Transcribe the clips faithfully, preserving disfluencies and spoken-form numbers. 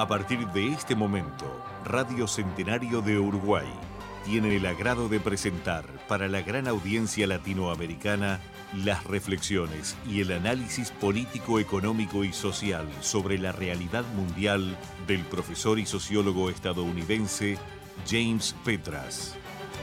A partir de este momento, Radio Centenario de Uruguay tiene el agrado de presentar para la gran audiencia latinoamericana las reflexiones y el análisis político, económico y social sobre la realidad mundial del profesor y sociólogo estadounidense James Petras.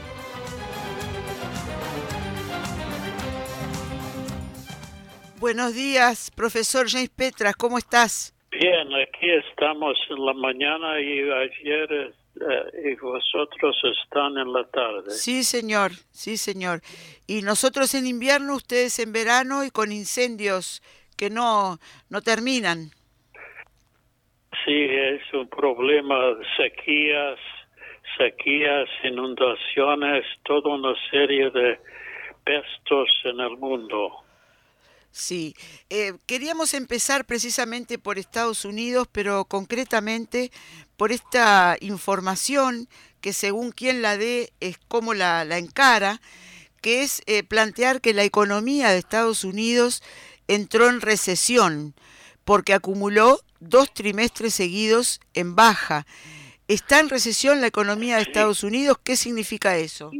Buenos días, profesor James Petras, ¿cómo estás? Bien, aquí estamos en la mañana y ayer eh, y vosotros están en la tarde. Sí, señor, sí, señor. Y nosotros en invierno, ustedes en verano y con incendios que no, no terminan. Sí, es un problema, sequías, sequías, inundaciones, toda una serie de pestos en el mundo. Sí, eh, queríamos empezar precisamente por Estados Unidos, pero concretamente por esta información que según quien la dé es como la, la encara, que es eh, plantear que la economía de Estados Unidos entró en recesión porque acumuló dos trimestres seguidos en baja. ¿Está en recesión la economía de Estados Unidos? ¿Qué significa eso?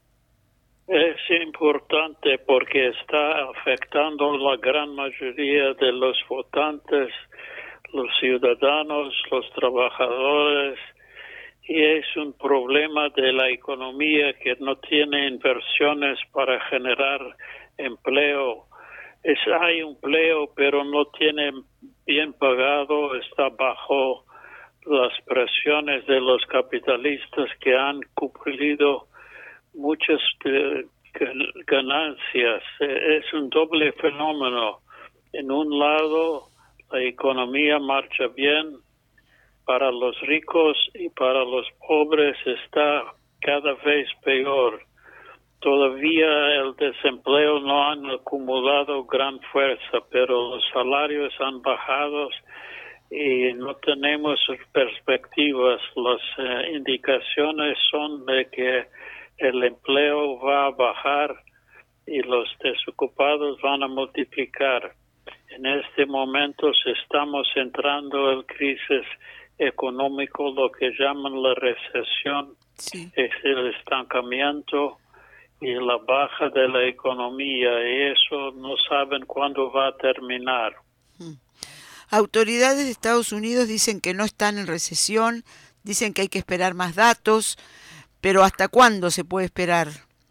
Es importante porque está afectando a la gran mayoría de los votantes, los ciudadanos, los trabajadores, y es un problema de la economía que no tiene inversiones para generar empleo. Es, hay empleo, pero no tiene bien pagado, está bajo las presiones de los capitalistas que han cumplido muchas eh, ganancias. Es un doble fenómeno. En un lado, la economía marcha bien para los ricos y para los pobres está cada vez peor. Todavía el desempleo no ha acumulado gran fuerza, pero los salarios han bajado y no tenemos perspectivas. Las eh, indicaciones son de que el empleo va a bajar y los desocupados van a multiplicar. En este momento estamos entrando en crisis económico, lo que llaman la recesión, Sí. Es el estancamiento y la baja de la economía, y eso no saben cuándo va a terminar. Autoridades de Estados Unidos dicen que no están en recesión, dicen que hay que esperar más datos, pero ¿hasta cuándo se puede esperar?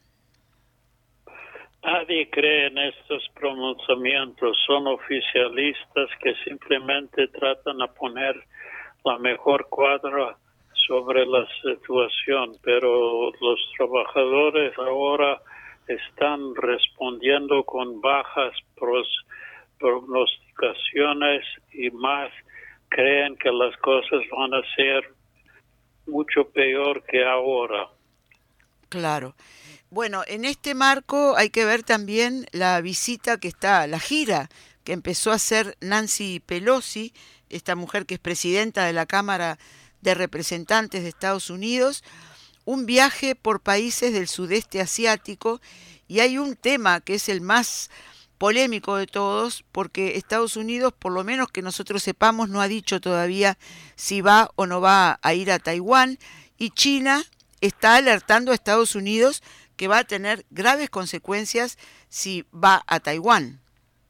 Nadie cree en estos pronunciamientos, son oficialistas que simplemente tratan de poner la mejor cuadra sobre la situación, pero los trabajadores ahora están respondiendo con bajas pros, pronosticaciones y más creen que las cosas van a ser mucho peor que ahora. Claro. Bueno, en este marco hay que ver también la visita que está, la gira que empezó a hacer Nancy Pelosi, esta mujer que es presidenta de la Cámara de Representantes de Estados Unidos, un viaje por países del sudeste asiático, y hay un tema que es el más polémico de todos, porque Estados Unidos, por lo menos que nosotros sepamos, no ha dicho todavía si va o no va a ir a Taiwán, y China está alertando a Estados Unidos que va a tener graves consecuencias si va a Taiwán.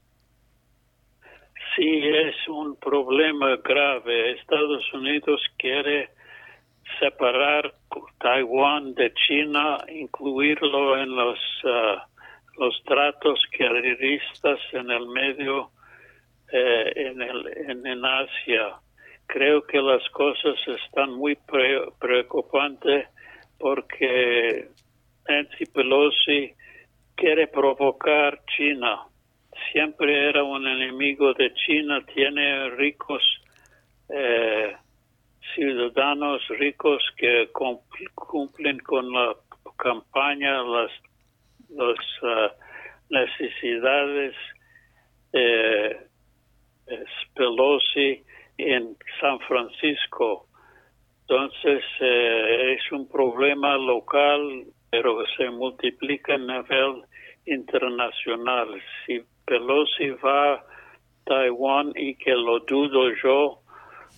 Sí, es un problema grave. Estados Unidos quiere separar Taiwán de China, incluirlo en los uh, los tratos carreristas en el medio, eh, en, el, en, en Asia. Creo que las cosas están muy pre preocupantes porque Nancy Pelosi quiere provocar China. Siempre era un enemigo de China, tiene ricos eh, ciudadanos ricos que cumplen con la campaña, las, las uh, necesidades eh, Pelosi en San Francisco. Entonces eh, es un problema local, pero se multiplica a nivel internacional. Si Pelosi va a Taiwán, y que lo dudo yo,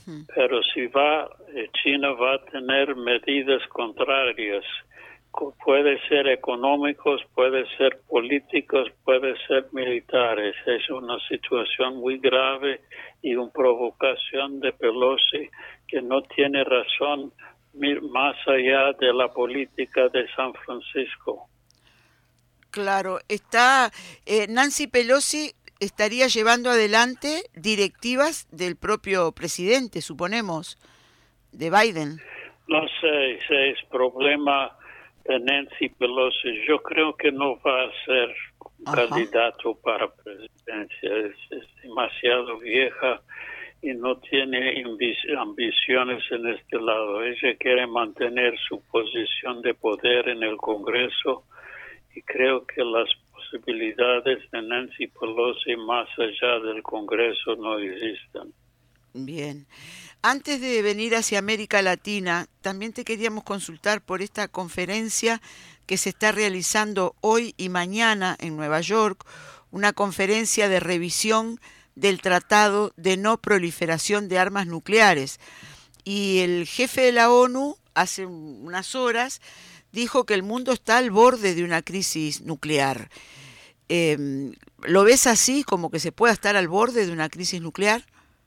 Uh-huh. Pero si va, China va a tener medidas contrarias. Puede ser económicos, puede ser políticos, puede ser militares. Es una situación muy grave y una provocación de Pelosi que no tiene razón más allá de la política de San Francisco. Claro, está eh, Nancy Pelosi estaría llevando adelante directivas del propio presidente, suponemos, de Biden. No sé si es problema de Nancy Pelosi. Yo creo que no va a ser Ajá. candidato para presidencia. Es, es demasiado vieja y no tiene ambiciones en este lado. Ella quiere mantener su posición de poder en el Congreso y creo que las posibilidades de Nancy Pelosi más allá del Congreso no existen. Bien. Antes de venir hacia América Latina, también te queríamos consultar por esta conferencia que se está realizando hoy y mañana en Nueva York, una conferencia de revisión del Tratado de No Proliferación de Armas Nucleares. Y el jefe de la ONU, hace unas horas, dijo que el mundo está al borde de una crisis nuclear. Eh, ¿Lo ves así, como que se pueda estar al borde de una crisis nuclear?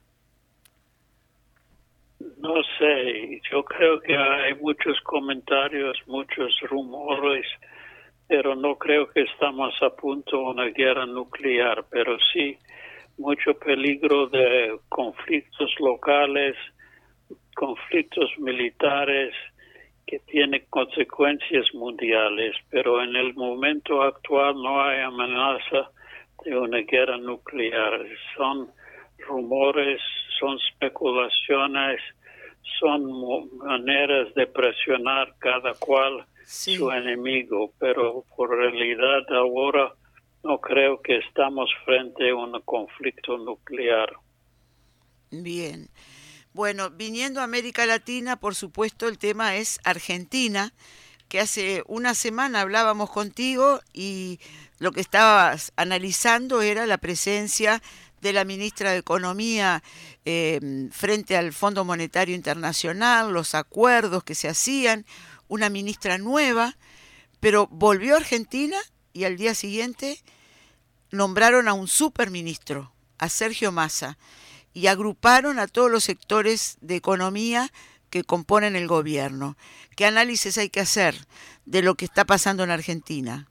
No sé, yo creo que hay muchos comentarios, muchos rumores, pero no creo que estamos a punto de una guerra nuclear, pero sí mucho peligro de conflictos locales, conflictos militares que tienen consecuencias mundiales, pero en el momento actual no hay amenaza de una guerra nuclear. Son rumores, son especulaciones, son maneras de presionar cada cual sí. su enemigo, pero por realidad ahora no creo que estamos frente a un conflicto nuclear. Bien. Bueno, viniendo a América Latina, por supuesto, el tema es Argentina, que hace una semana hablábamos contigo y lo que estabas analizando era la presencia de la ministra de Economía eh, frente al Fondo Monetario Internacional, los acuerdos que se hacían, una ministra nueva, pero volvió a Argentina y al día siguiente nombraron a un superministro, a Sergio Massa, y agruparon a todos los sectores de economía que componen el gobierno. ¿Qué análisis hay que hacer de lo que está pasando en Argentina?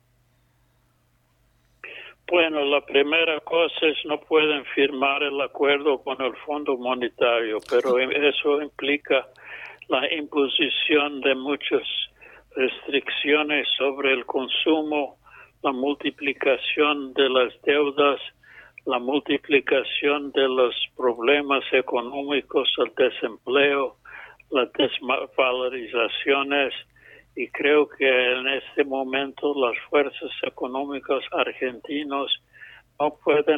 Bueno, la primera cosa es no pueden firmar el acuerdo con el Fondo Monetario, pero eso implica la imposición de muchas restricciones sobre el consumo, la multiplicación de las deudas, la multiplicación de los problemas económicos, el desempleo, las desvalorizaciones, y creo que en este momento las fuerzas económicas argentinos no pueden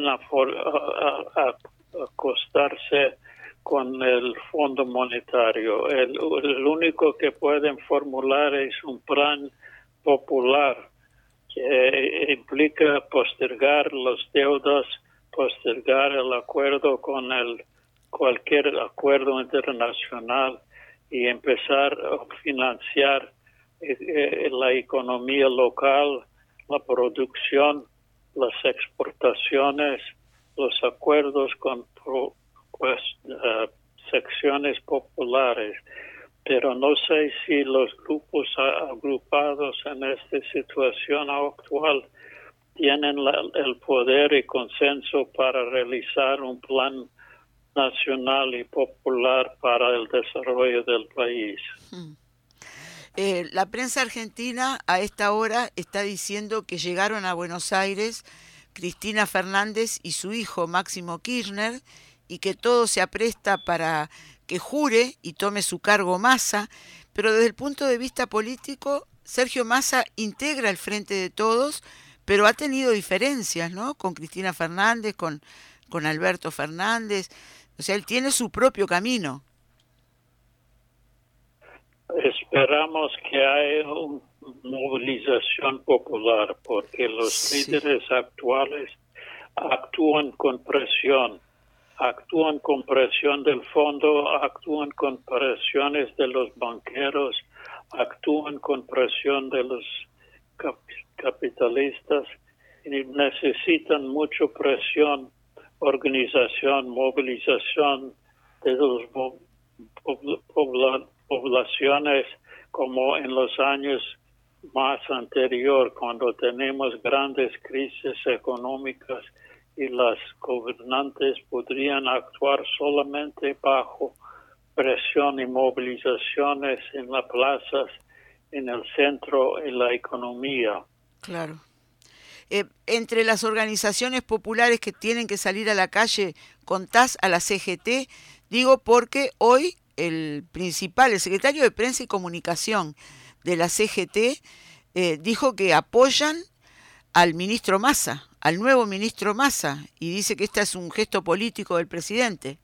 acostarse con el Fondo Monetario. El, el único que pueden formular es un plan popular que implica postergar las deudas, postergar el acuerdo con el cualquier acuerdo internacional y empezar a financiar eh, la economía local, la producción, las exportaciones, los acuerdos con pro, pues, uh, secciones populares. Pero no sé si los grupos agrupados en esta situación actual tienen la, el poder y consenso para realizar un plan nacional y popular para el desarrollo del país. Hmm. Eh, la prensa argentina a esta hora está diciendo que llegaron a Buenos Aires Cristina Fernández y su hijo Máximo Kirchner y que todo se apresta para que jure y tome su cargo Massa, pero desde el punto de vista político, Sergio Massa integra el Frente de Todos, pero ha tenido diferencias, ¿no? Con Cristina Fernández, con, con Alberto Fernández, o sea, él tiene su propio camino. Esperamos que haya una movilización popular, porque los sí. líderes actuales actúan con presión. actúan con presión del fondo, actúan con presiones de los banqueros, actúan con presión de los cap capitalistas y necesitan mucha presión, organización, movilización de las pobl poblaciones como en los años más anterior, cuando tenemos grandes crisis económicas y las gobernantes podrían actuar solamente bajo presión y movilizaciones en las plazas, en el centro, en la economía. Claro. Eh, entre las organizaciones populares que tienen que salir a la calle, ¿contás a la C G T? Digo porque hoy el principal, el secretario de Prensa y Comunicación de la C G T, eh, dijo que apoyan al ministro Massa, al nuevo ministro Massa, y dice que este es un gesto político del presidente.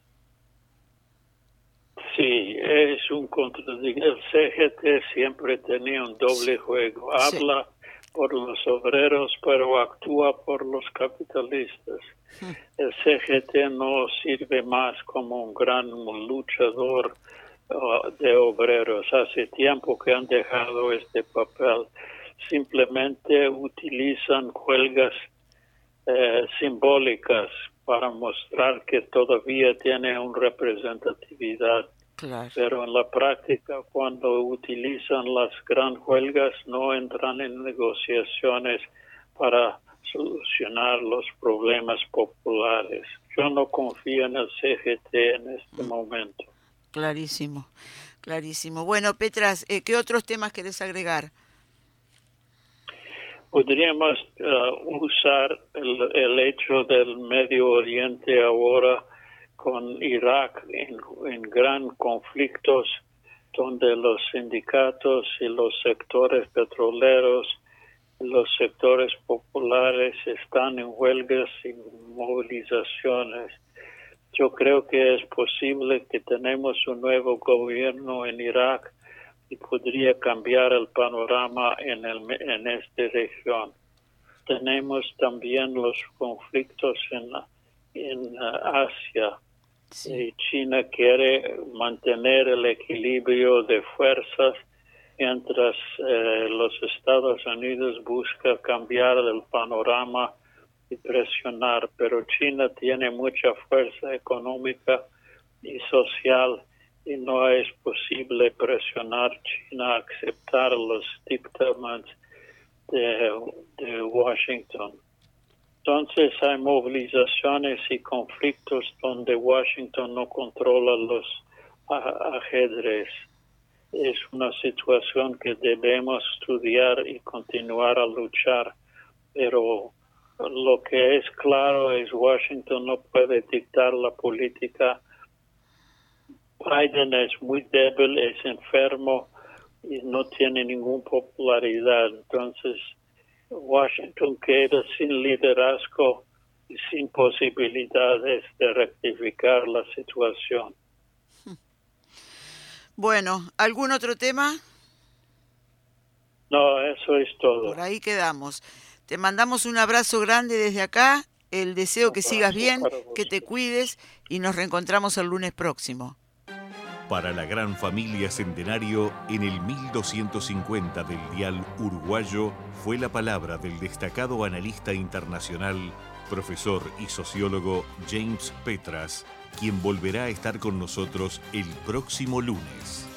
Sí, es un contradictorio. El C G T siempre tenía un doble juego. Habla sí. por los obreros, pero actúa por los capitalistas. Sí. El C G T no sirve más como un gran luchador uh, de obreros. Hace tiempo que han dejado este papel. Simplemente utilizan huelgas eh, simbólicas para mostrar que todavía tiene una representatividad. Claro. Pero en la práctica, cuando utilizan las gran huelgas, no entran en negociaciones para solucionar los problemas populares. Yo no confío en el C G T en este momento. Clarísimo, clarísimo. Bueno, Petras, eh, ¿qué otros temas querés agregar? Podríamos uh, usar el, el hecho del Medio Oriente ahora con Irak en, en gran conflictos donde los sindicatos y los sectores petroleros y los sectores populares están en huelgas y movilizaciones. Yo creo que es posible que tenemos un nuevo gobierno en Irak y podría cambiar el panorama en, el, en esta región. Tenemos también los conflictos en, en Asia. Sí. China quiere mantener el equilibrio de fuerzas mientras eh, los Estados Unidos busca cambiar el panorama y presionar, pero China tiene mucha fuerza económica y social y no es posible presionar a China a aceptar los dictámenes de, de Washington. Entonces hay movilizaciones y conflictos donde Washington no controla los ajedrez. Es una situación que debemos estudiar y continuar a luchar, pero lo que es claro es Washington no puede dictar la política. Biden es muy débil, es enfermo y no tiene ninguna popularidad. Entonces, Washington queda sin liderazgo y sin posibilidades de rectificar la situación. Bueno, ¿algún otro tema? No, eso es todo. Por ahí quedamos. Te mandamos un abrazo grande desde acá, el deseo que sigas bien, que te cuides y nos reencontramos el lunes próximo. Para la gran familia Centenario, en el mil doscientos cincuenta del dial uruguayo, fue la palabra del destacado analista internacional, profesor y sociólogo James Petras, quien volverá a estar con nosotros el próximo lunes.